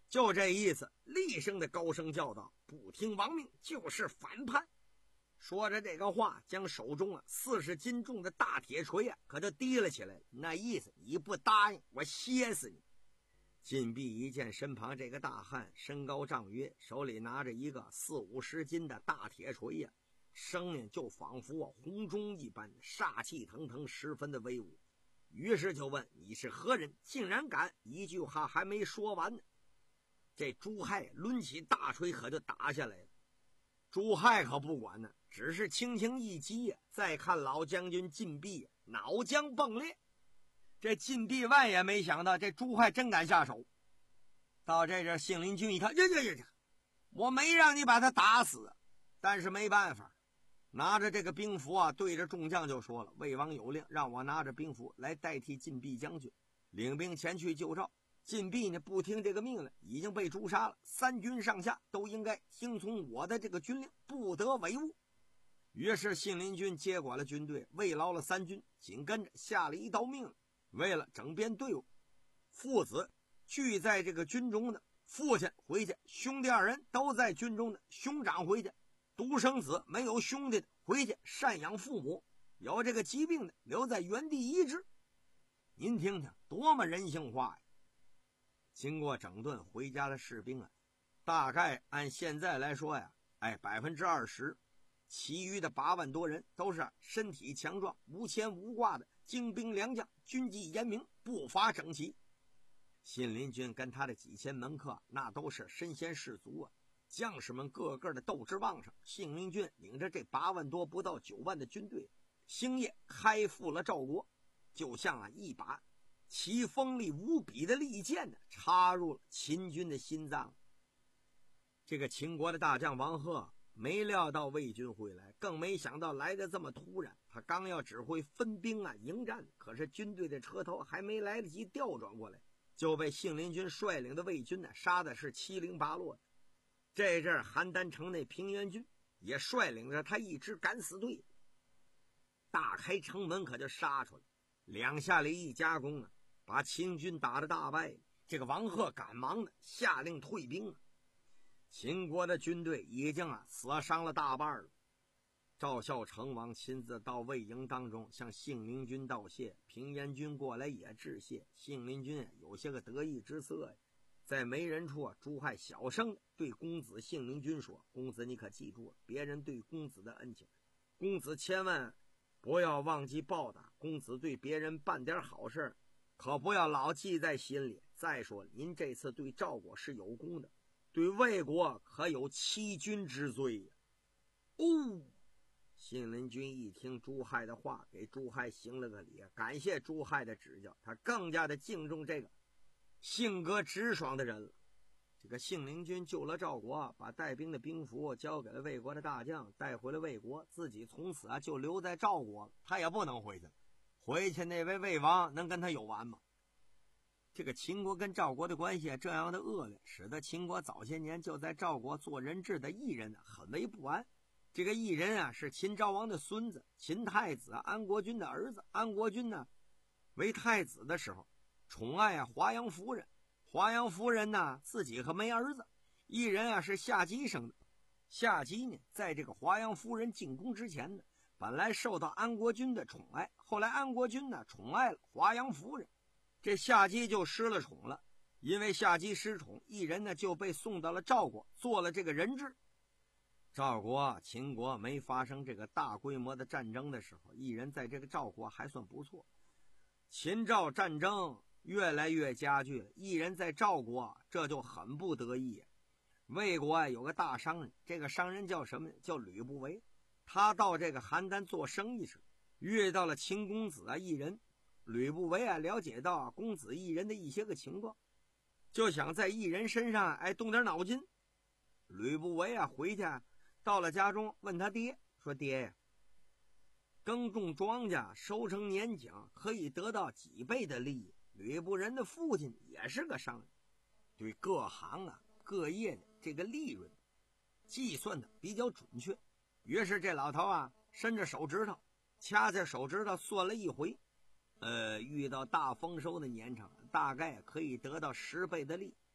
就这意思，厉声的高声叫道：“不听王命就是反叛！”说着这个话，将手中啊四十斤重的大铁锤啊可就提了起来，那意思你不答应，我歇死你！禁闭一见身旁这个大汉身高丈约，手里拿着一个四五十斤的大铁锤呀、啊，声音就仿佛啊洪钟一般，煞气腾腾，十分的威武。于是就问：“你是何人？竟然敢？”一句话还没说完呢，这朱亥抡起大锤可就打下来了。朱亥可不管呢，只是轻轻一击呀，再看老将军禁闭，脑浆迸裂。这禁闭万也没想到，这朱亥真敢下手。到这阵，信陵君一看，呀呀呀呀，我没让你把他打死，但是没办法，拿着这个兵符啊，对着众将就说了：“魏王有令，让我拿着兵符来代替禁闭将军，领兵前去救赵。”禁闭呢不听这个命令，已经被诛杀了。三军上下都应该听从我的这个军令，不得违误。于是信陵君接管了军队，慰劳了三军，紧跟着下了一道命令：为了整编队伍，父子聚在这个军中的父亲回去，兄弟二人都在军中的兄长回去，独生子没有兄弟的回去赡养父母，有这个疾病的留在原地医治。您听听，多么人性化呀！经过整顿回家的士兵啊，大概按现在来说呀，哎，百分之二十，其余的八万多人都是身体强壮、无牵无挂的精兵良将，军纪严明，步伐整齐。信陵君跟他的几千门客那都是身先士卒啊，将士们个个的斗志旺盛。信陵君领着这八万多不到九万的军队，星夜开赴了赵国，就像啊一把其锋利无比的利剑呢，插入了秦军的心脏。这个秦国的大将王贺没料到魏军会来，更没想到来得这么突然。他刚要指挥分兵啊迎战，可是军队的车头还没来得及调转过来，就被信陵君率领的魏军呢杀的是七零八落的。这阵邯郸城内平原君也率领着他一支敢死队，大开城门可就杀出来。两下里一夹攻啊，把秦军打得大败。这个王贺赶忙的下令退兵啊。秦国的军队已经啊死伤了大半了。赵孝成王亲自到魏营当中向信陵君道谢，平原君过来也致谢。信陵君有些个得意之色呀，在没人处啊，朱亥小声的对公子信陵君说：“公子你可记住了别人对公子的恩情，公子千万不要忘记报答。公子对别人办点好事，可不要老记在心里。再说您这次对赵国是有功的，对魏国可有欺君之罪呀。”哦，信陵君一听朱亥的话，给朱亥行了个礼，感谢朱亥的指教，他更加的敬重这个性格直爽的人了。这个信陵君救了赵国，把带兵的兵符交给了魏国的大将，带回了魏国，自己从此啊就留在赵国了，他也不能回去了。回去那位魏王能跟他有完吗？这个秦国跟赵国的关系这样的恶劣，使得秦国早些年就在赵国做人质的异人很为不安。这个异人啊是秦昭王的孙子，秦太子安国君的儿子。安国君呢为太子的时候宠爱啊华阳夫人，华阳夫人呢自己可没儿子。异人啊是夏姬生的，夏姬呢在这个华阳夫人进宫之前呢，本来受到安国君的宠爱，后来安国君呢宠爱了华阳夫人，这夏姬就失了宠了。因为夏姬失宠，异人呢就被送到了赵国，做了这个人质。赵国秦国没发生这个大规模的战争的时候，异人在这个赵国还算不错。秦赵战争越来越加剧了，异人在赵国这就很不得意。魏国有个大商人，这个商人叫什么？叫吕不韦。他到这个邯郸做生意时，遇到了秦公子啊异人。吕不韦啊了解到啊公子异人的一些个情况，就想在异人身上哎动点脑筋。吕不韦啊回去啊到了家中，问他爹说：“爹呀，耕种庄稼收成年景可以得到几倍的利益？”吕不人的父亲也是个商人，对各行啊各业的这个利润计算的比较准确。于是这老头啊伸着手指头掐在手指头算了一回，呃，遇到大丰收的年场，大概可以得到十倍的利。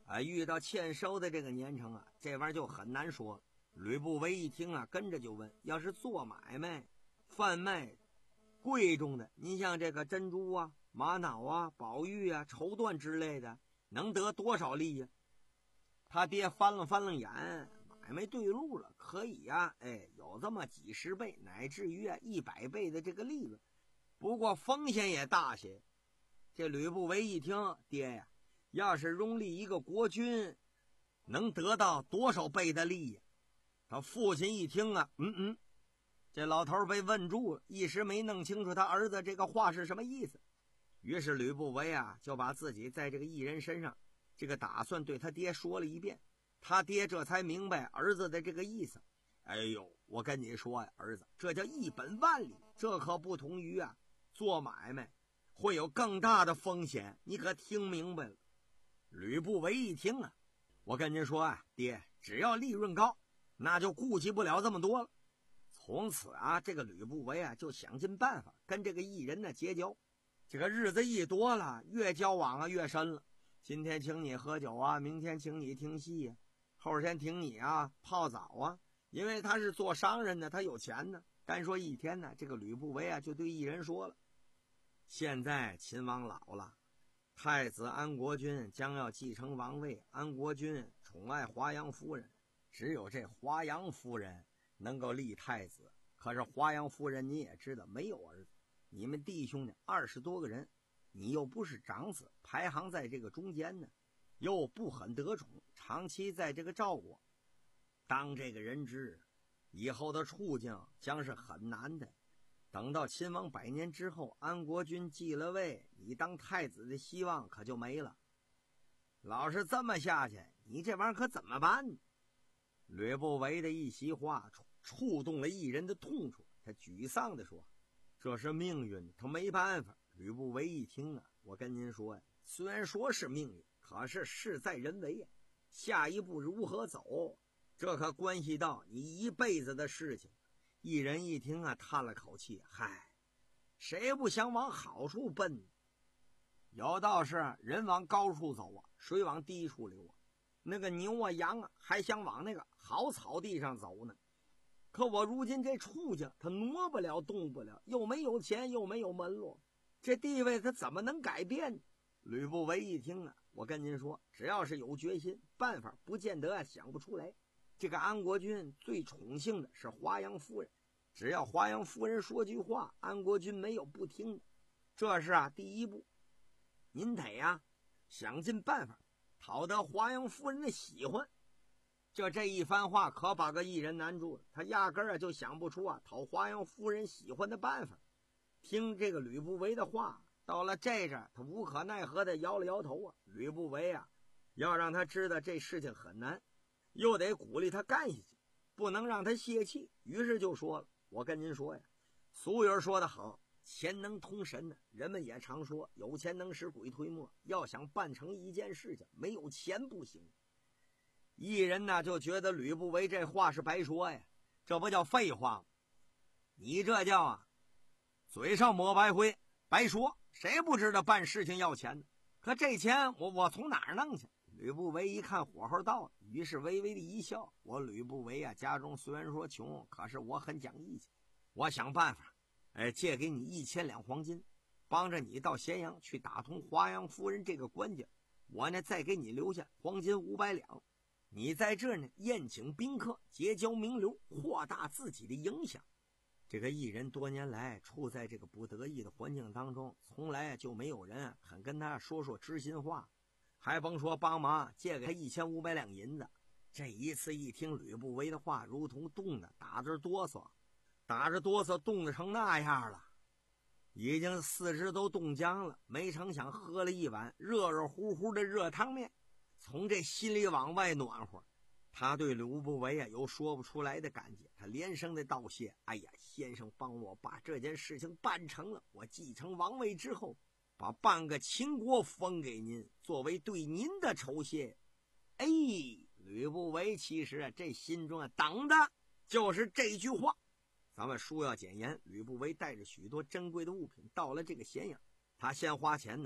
啊，遇到欠收的这个年成啊，这玩意儿就很难说了。吕不韦一听啊，跟着就问：要是做买卖、贩卖贵重的，您像这个珍珠啊、玛瑙啊、宝玉啊、绸缎之类的，能得多少利呀？他爹翻了翻了眼，买卖对路了，可以呀、啊，哎，有这么几十倍，乃至于啊一百倍的这个利润，不过风险也大些。这吕不韦一听，爹呀，要是拥立一个国君，能得到多少倍的利呀？他父亲一听啊，嗯嗯，这老头被问住了，一时没弄清楚他儿子这个话是什么意思。于是吕不韦啊，就把自己在这个异人身上这个打算对他爹说了一遍，他爹这才明白儿子的这个意思。哎呦，我跟你说呀，儿子，这叫一本万利，这可不同于啊做买卖会有更大的风险，你可听明白了？吕不韦一听啊，我跟您说啊，爹，只要利润高，那就顾及不了这么多了。从此啊，这个吕不韦啊就想尽办法跟这个异人呢结交。这个日子一多了，越交往啊越深了。今天请你喝酒啊，明天请你听戏啊，后天请你啊泡澡啊。因为他是做商人的，他有钱呢。单说一天呢，这个吕不韦啊就对异人说了：现在秦王老了，太子安国君将要继承王位，安国君宠爱华阳夫人，只有这华阳夫人能够立太子。可是华阳夫人你也知道没有儿子，你们弟兄呢二十多个人，你又不是长子，排行在这个中间呢，又不很得宠，长期在这个赵国当这个人质，以后的处境将是很难的。等到秦王百年之后，安国君继了位，你当太子的希望可就没了。老是这么下去，你这玩意儿可怎么办呢？吕不韦的一席话触动了异人的痛处，他沮丧地说：这是命运，他没办法。吕不韦一听啊，我跟您说呀，虽然说是命运，可是事在人为呀，下一步如何走，这可关系到你一辈子的事情。一人一听啊，叹了口气，嗨，谁不想往好处奔呢？有道是人往高处走啊，水往低处流啊。那个牛啊羊啊还想往那个好草地上走呢，可我如今这处境他挪不了动不了，又没有钱又没有门路，这地位他怎么能改变？吕不韦一听啊，我跟您说，只要是有决心，办法不见得啊想不出来。这个安国君最宠幸的是华阳夫人，只要华阳夫人说句话，安国君没有不听的。这是啊第一步，您得呀想尽办法讨得华阳夫人的喜欢。就这一番话可把个异人难住了，他压根儿啊就想不出啊讨华阳夫人喜欢的办法。听这个吕不韦的话，到了这阵他无可奈何的摇了摇头啊。吕不韦啊要让他知道这事情很难，又得鼓励他干下去，不能让他泄气。于是就说了，我跟您说呀，俗语说得好，钱能通神呢。人们也常说有钱能使鬼推磨，要想办成一件事情，没有钱不行。一人呢就觉得吕不韦这话是白说呀，这不叫废话吗？你这叫啊嘴上抹白灰，白说，谁不知道办事情要钱呢？可这钱我我从哪儿弄去？吕不韦一看火候到了，于是微微的一笑，我吕不韦啊家中虽然说穷，可是我很讲义气，我想办法哎，借给你一千两黄金，帮着你到咸阳去打通华阳夫人这个关键，我呢再给你留下黄金五百两，你在这呢宴请宾客，结交名流，扩大自己的影响。这个异人多年来处在这个不得已的环境当中，从来就没有人肯跟他说说知心话，还甭说帮忙借给他一千五百两银子。这一次一听吕不韦的话，如同冻的打着哆嗦，打着哆嗦冻得成那样了，已经四肢都冻僵了。没成想喝了一碗热热乎乎的热汤面，从这心里往外暖和。他对吕不韦啊有说不出来的感激，他连声的道谢，哎呀，先生帮我把这件事情办成了，我继承王位之后把半个秦国封给您，作为对您的酬谢。哎，吕不韦其实啊这心中啊等的就是这句话。咱们书要简言，吕不韦带着许多珍贵的物品到了这个咸阳，他先花钱呢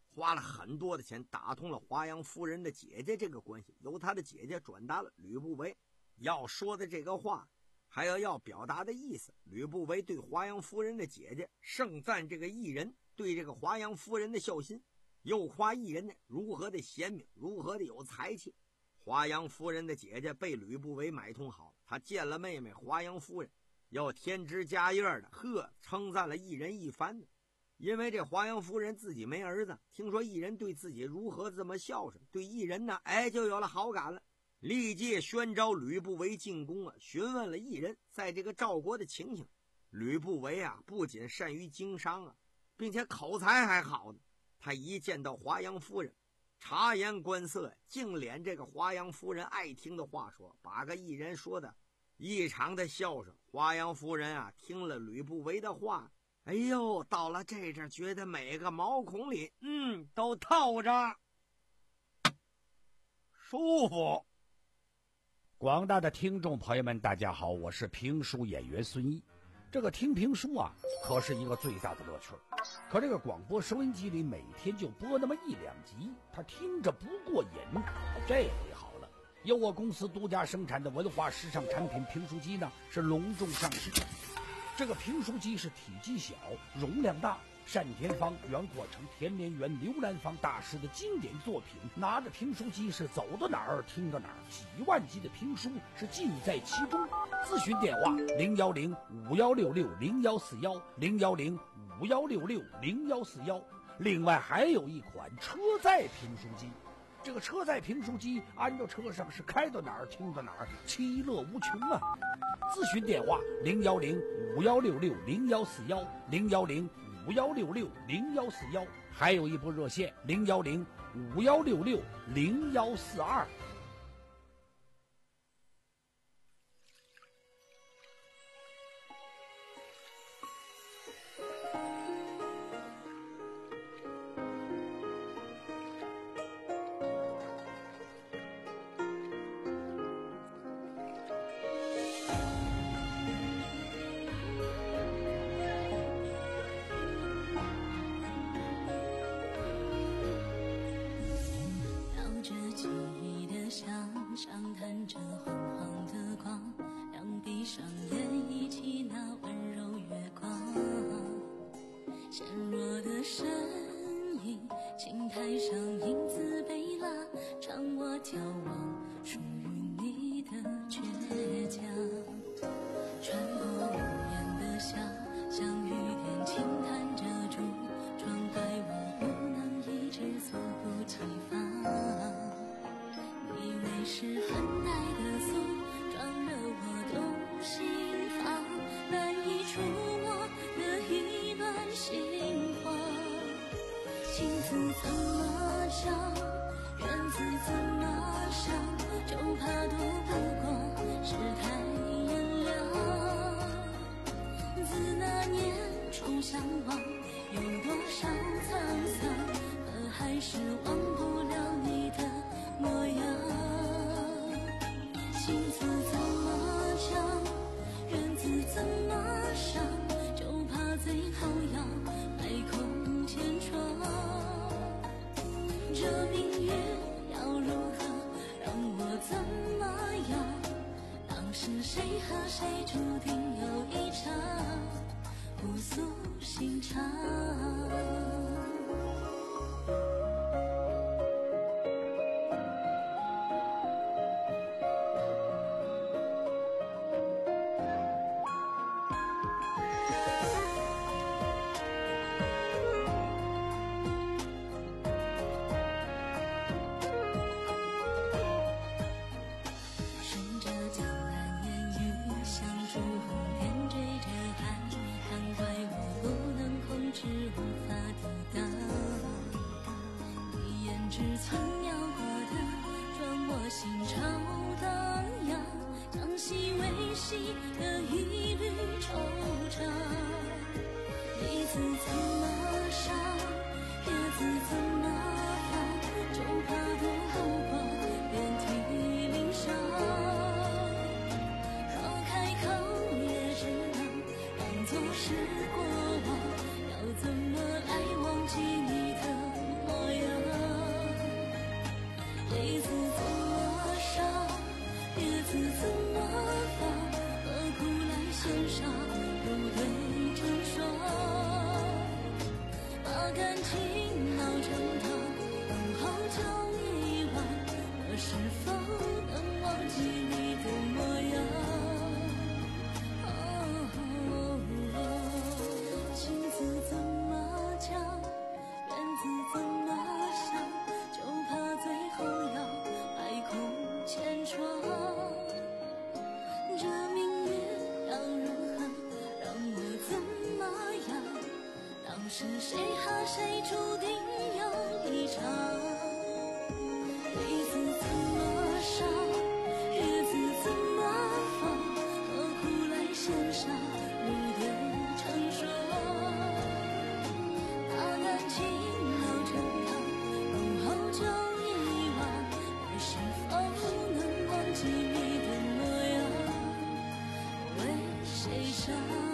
花了很多的钱打通了华阳夫人的姐姐这个关系，由他的姐姐转达了吕不韦要说的这个话，还有要表达的意思。吕不韦对华阳夫人的姐姐盛赞这个异人对这个华阳夫人的孝心，又夸异人呢如何的贤明，如何的有才气。华阳夫人的姐姐被吕不韦买通好了，她见了妹妹华阳夫人，要添枝加叶的呵称赞了异人一番呢。因为这华阳夫人自己没儿子，听说异人对自己如何这么孝顺，对异人呢哎就有了好感了，立即宣召吕不韦进宫啊，询问了异人在这个赵国的情形。吕不韦啊不仅善于经商啊，并且口才还好呢。他一见到华阳夫人，察言观色，净敛这个华阳夫人爱听的话说，把个异人说的异常的孝顺。华阳夫人啊听了吕不韦的话，哎呦，到了这阵觉得每个毛孔里嗯都透着舒服。 广大的听众朋友们大家好，我是评书演员孙一。这个听评书啊可是一个最大的乐趣，可这个广播收音机里每天就播那么一两集，他听着不过瘾。这回好了，由我公司独家生产的文化时尚产品评书机呢是隆重上市。这个评书机是体积小，容量大，单田芳、袁阔成、田连元、刘兰芳大师的经典作品，拿着评书机是走到哪儿听到哪儿，几万集的评书是尽在其中。咨询电话零幺零五幺六六零幺四幺零幺零五幺六六零幺四幺。另外还有一款车载评书机，这个车载评书机安到车上是开到哪儿听到哪儿，其乐无穷啊！咨询电话零幺零五幺六六零幺四幺零幺零五幺六六零幺四幺，还有一部热线零幺零五幺六六零幺四二。 上弹着黄黄的光，两闭上眼一起那温柔月光，纤弱的身影，青苔上影子被拉长，我眺望属于你的倔强，穿过无言的笑，像雨点轻弹着珠窗外，我不能一直猝不及防，以为是很爱的诉，装热我动心房，难以触摸的一段心慌。情字怎么上，缘字怎么上，就怕读不过是太炎凉。自那年初相望，有多少沧桑，可还是忘不了你的模样。情字怎么讲，缘字怎么上，就怕最后要摆空千窗。这命运要如何让我怎么样，当时谁和谁注定有一场互诉心肠。是过往，要怎么来忘记你的模情老成汤，往后就遗忘，我是否能忘记你的模样？哦，情字怎么讲，缘字怎么想，就怕最后要百孔千疮。这命运让人恨，让我怎么样？当时谁和谁注定有一场，一字怎么伤，月字怎么放，何苦来献上你的成双？把感情老成汤，往后就遗忘，我是否能忘记你的模样？为谁伤？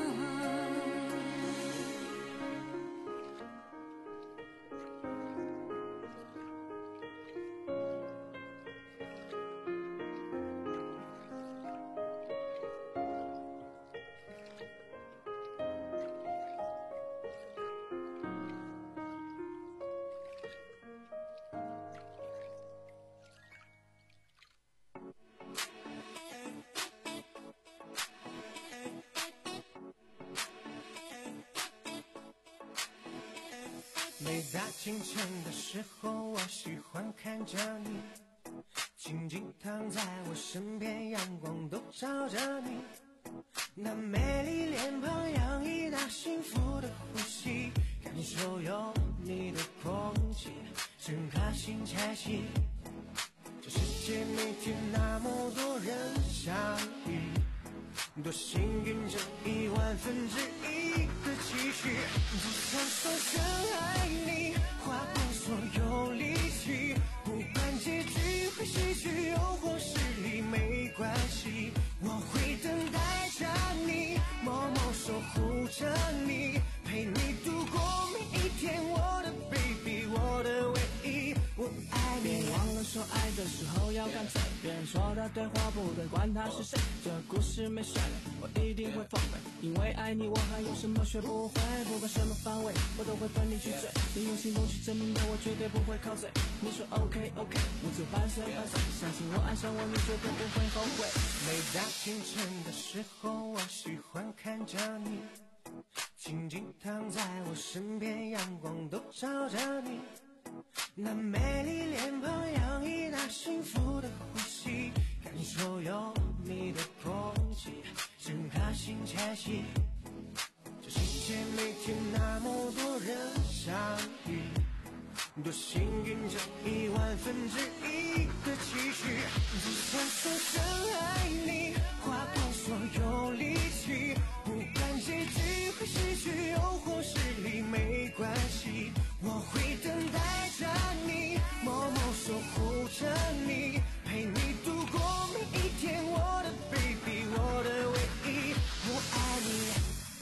每大清晨的时候，我喜欢看着你，静静躺在我身边，阳光都照着你，那美丽脸庞洋溢那幸福的呼吸，感受有你的空气，整颗心才息。这世界每天那么多人相遇，多幸运这一万分之一的期许，只想说声爱你，划过所有力气，不管结局会唏嘘又或是离没关系，我会等待着你，默默守护着你，陪你度过每一天，我的 baby， 我的唯一，我爱你。 别忘了说爱的时候要干脆，别人说的对或不对，管他是谁，这故事没悬念，我一定会奉陪，因为爱你我还有什么学不会，不管什么范围我都会奔你去追，你用行动去证明的我绝对不会靠嘴，你说 OK OK， 我就伴随伴随，相信我爱上我你绝对不会后悔。 每大清晨的时候，我喜欢看着你，静静躺在我身边，阳光都照着你，那美丽脸庞洋溢那幸福的呼吸，感受有你的空气，整颗心才息。这世界每天那么多人相遇，多幸运这一万分之一的期许，只想说声爱你，划过所有力气，不管结局会唏嘘又或是离没关系，我会等待着你，默默守护着你，陪你度过每一天，我的 baby， 我的唯一，我爱你。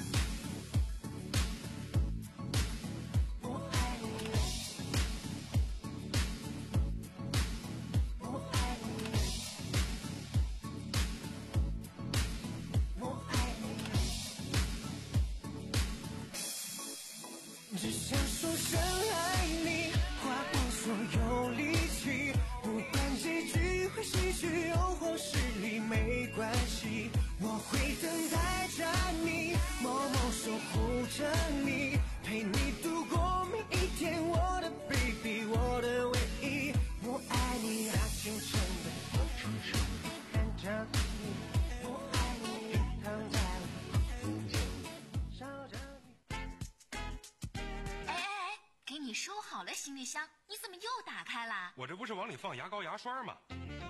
只想说声爱你，划过所有力气，不管结局会唏嘘又或是离没关系，我会等待着你，默默守护着你，陪你度过每一天，我的 baby， 我的唯一，我爱你。大清晨的看着你，我爱你，躺在我照着给你收好了行李箱，你怎么又打开了？ 我这不是往里放牙膏牙刷吗？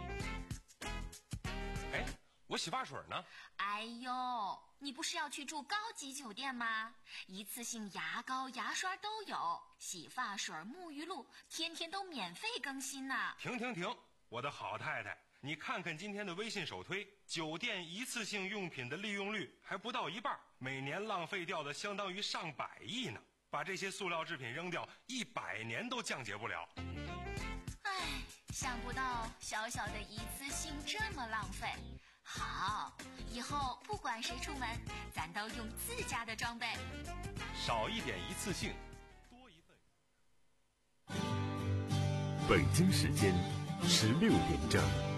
哎，我洗发水呢？ 哎呦，你不是要去住高级酒店吗？一次性牙膏牙刷都有，洗发水沐浴露天天都免费更新呢。 停停停，我的好太太，你看看今天的微信首推，酒店一次性用品的利用率还不到一半，每年浪费掉的相当于上百亿呢。把这些塑料制品扔掉，一百年都降解不了。 唉，想不到小小的一次性这么浪费。好，以后不管谁出门，咱都用自家的装备。 少一点一次性，多一份。 北京时间十六点整。